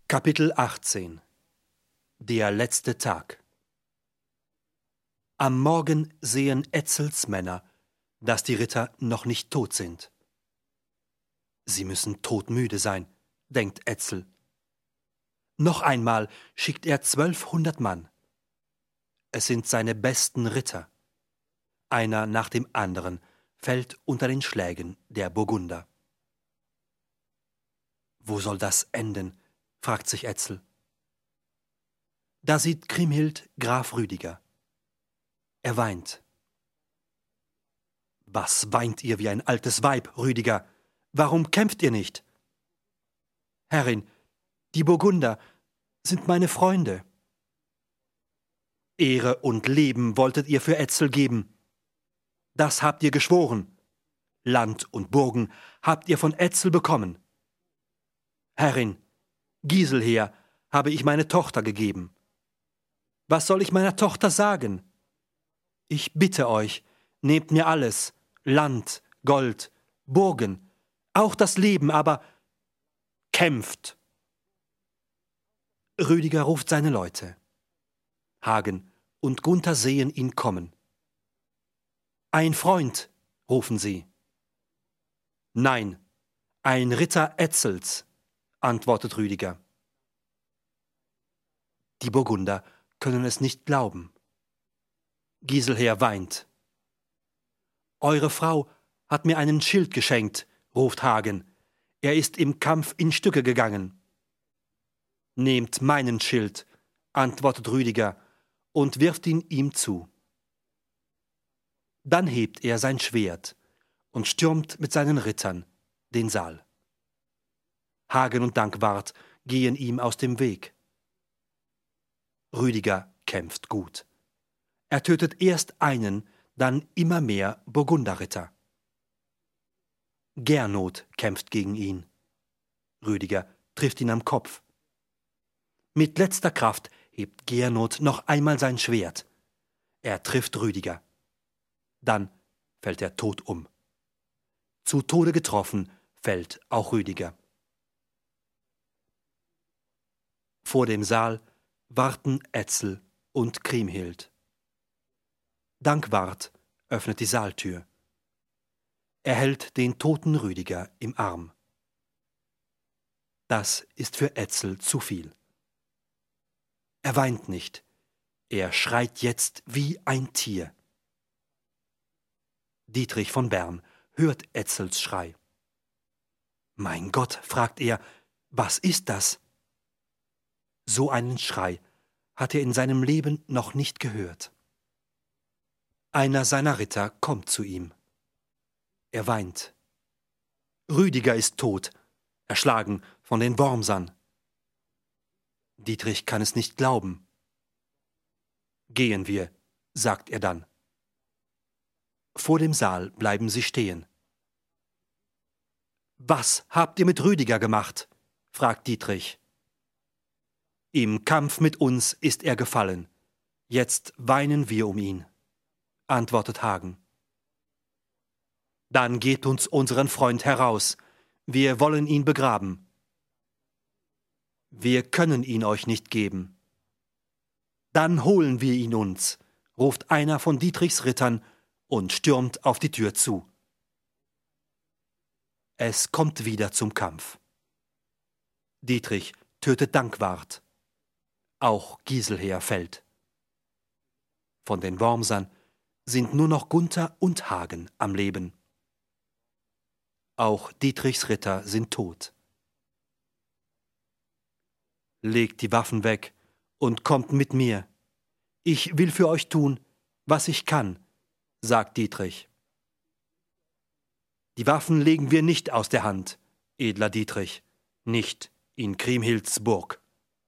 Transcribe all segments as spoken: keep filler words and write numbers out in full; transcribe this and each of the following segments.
Kapitel achtzehn. Der letzte Tag. Am Morgen sehen Etzels Männer, dass die Ritter noch nicht tot sind. Sie müssen todmüde sein, denkt Etzel. Noch einmal schickt er zwölfhundert Mann. Es sind seine besten Ritter. Einer nach dem anderen fällt unter den Schlägen der Burgunder. Wo soll das enden, fragt sich Etzel. Da sieht Kriemhild Graf Rüdiger. Er weint. Was weint ihr wie ein altes Weib, Rüdiger? Warum kämpft ihr nicht? Herrin, die Burgunder sind meine Freunde. Ehre und Leben wolltet ihr für Etzel geben. Das habt ihr geschworen. Land und Burgen habt ihr von Etzel bekommen. Herrin, Giselher habe ich meine Tochter gegeben. Was soll ich meiner Tochter sagen? Ich bitte euch, nehmt mir alles, Land, Gold, Burgen, auch das Leben, aber kämpft! Rüdiger ruft seine Leute. Hagen und Gunther sehen ihn kommen. Ein Freund, rufen sie. Nein, ein Ritter Etzels, antwortet Rüdiger. Die Burgunder können es nicht glauben. Giselher weint. Eure Frau hat mir einen Schild geschenkt, ruft Hagen. Er ist im Kampf in Stücke gegangen. Nehmt meinen Schild, antwortet Rüdiger und wirft ihn ihm zu. Dann hebt er sein Schwert und stürmt mit seinen Rittern den Saal. Hagen und Dankwart gehen ihm aus dem Weg. Rüdiger kämpft gut. Er tötet erst einen, dann immer mehr Burgunderritter. Gernot kämpft gegen ihn. Rüdiger trifft ihn am Kopf. Mit letzter Kraft hebt Gernot noch einmal sein Schwert. Er trifft Rüdiger. Dann fällt er tot um. Zu Tode getroffen fällt auch Rüdiger. Vor dem Saal warten Etzel und Kriemhild. Dankwart öffnet die Saaltür. Er hält den toten Rüdiger im Arm. Das ist für Etzel zu viel. Er weint nicht. Er schreit jetzt wie ein Tier. Dietrich von Bern hört Etzels Schrei. Mein Gott, fragt er, was ist das? So einen Schrei hat er in seinem Leben noch nicht gehört. Einer seiner Ritter kommt zu ihm. Er weint. Rüdiger ist tot, erschlagen von den Wormsern. Dietrich kann es nicht glauben. Gehen wir, sagt er dann. Vor dem Saal bleiben sie stehen. Was habt ihr mit Rüdiger gemacht? Fragt Dietrich. Im Kampf mit uns ist er gefallen. Jetzt weinen wir um ihn, antwortet Hagen. Dann gebt uns unseren Freund heraus. Wir wollen ihn begraben. Wir können ihn euch nicht geben. Dann holen wir ihn uns, ruft einer von Dietrichs Rittern und stürmt auf die Tür zu. Es kommt wieder zum Kampf. Dietrich tötet Dankwart. Auch Giselher fällt. Von den Wormsern sind nur noch Gunther und Hagen am Leben. Auch Dietrichs Ritter sind tot. Legt die Waffen weg und kommt mit mir. Ich will für euch tun, was ich kann, sagt Dietrich. Die Waffen legen wir nicht aus der Hand, edler Dietrich, nicht in Kriemhilds Burg.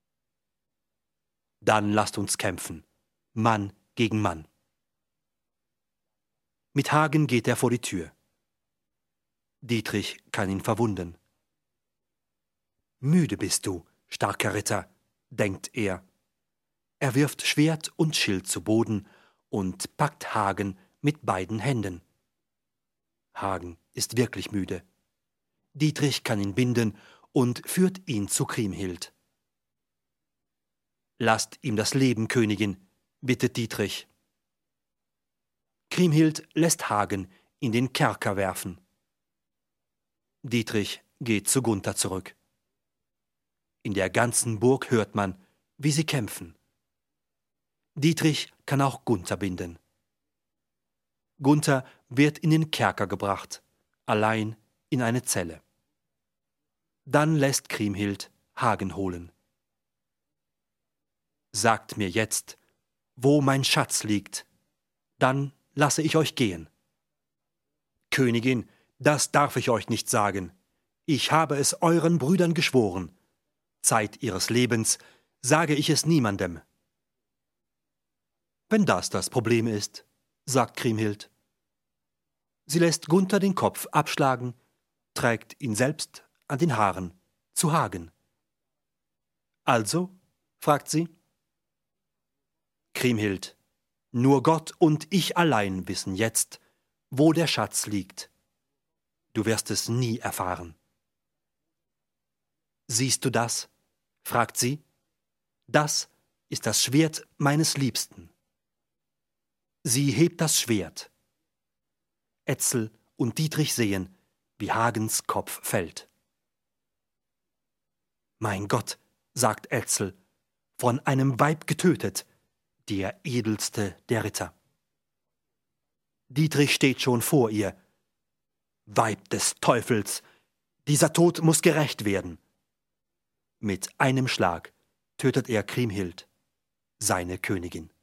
Dann lasst uns kämpfen, Mann gegen Mann. Mit Hagen geht er vor die Tür. Dietrich kann ihn verwunden. Müde bist du, starker Ritter, denkt er. Er wirft Schwert und Schild zu Boden und packt Hagen mit beiden Händen. Hagen ist wirklich müde. Dietrich kann ihn binden und führt ihn zu Kriemhild. Lasst ihm das Leben, Königin, bittet Dietrich. Kriemhild lässt Hagen in den Kerker werfen. Dietrich geht zu Gunther zurück. In der ganzen Burg hört man, wie sie kämpfen. Dietrich kann auch Gunther binden. Gunther wird in den Kerker gebracht, allein in eine Zelle. Dann lässt Kriemhild Hagen holen. Sagt mir jetzt, wo mein Schatz liegt, dann lasse ich euch gehen. Königin, das darf ich euch nicht sagen. Ich habe es euren Brüdern geschworen. Zeit ihres Lebens sage ich es niemandem. Wenn das das Problem ist, sagt Kriemhild. Sie lässt Gunther den Kopf abschlagen, trägt ihn selbst an den Haaren zu Hagen. Also? Fragt sie. Kriemhild, nur Gott und ich allein wissen jetzt, wo der Schatz liegt. Du wirst es nie erfahren. Siehst du das? Fragt sie. Das ist das Schwert meines Liebsten. Sie hebt das Schwert. Etzel und Dietrich sehen, wie Hagens Kopf fällt. Mein Gott, sagt Etzel, von einem Weib getötet, der edelste der Ritter. Dietrich steht schon vor ihr. Weib des Teufels, dieser Tod muss gerächt werden. Mit einem Schlag tötet er Kriemhild, seine Königin.